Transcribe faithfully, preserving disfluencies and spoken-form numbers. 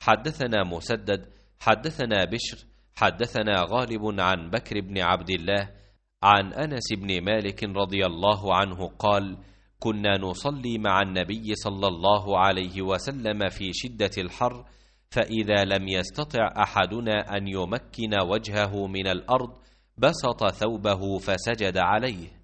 حدثنا مسدد حدثنا بشر حدثنا غالب عن بكر بن عبد الله عن أنس بن مالك رضي الله عنه قال: كنا نصلي مع النبي صلى الله عليه وسلم في شدة الحر، فإذا لم يستطع أحدنا أن يمكن وجهه من الأرض بسط ثوبه فسجد عليه.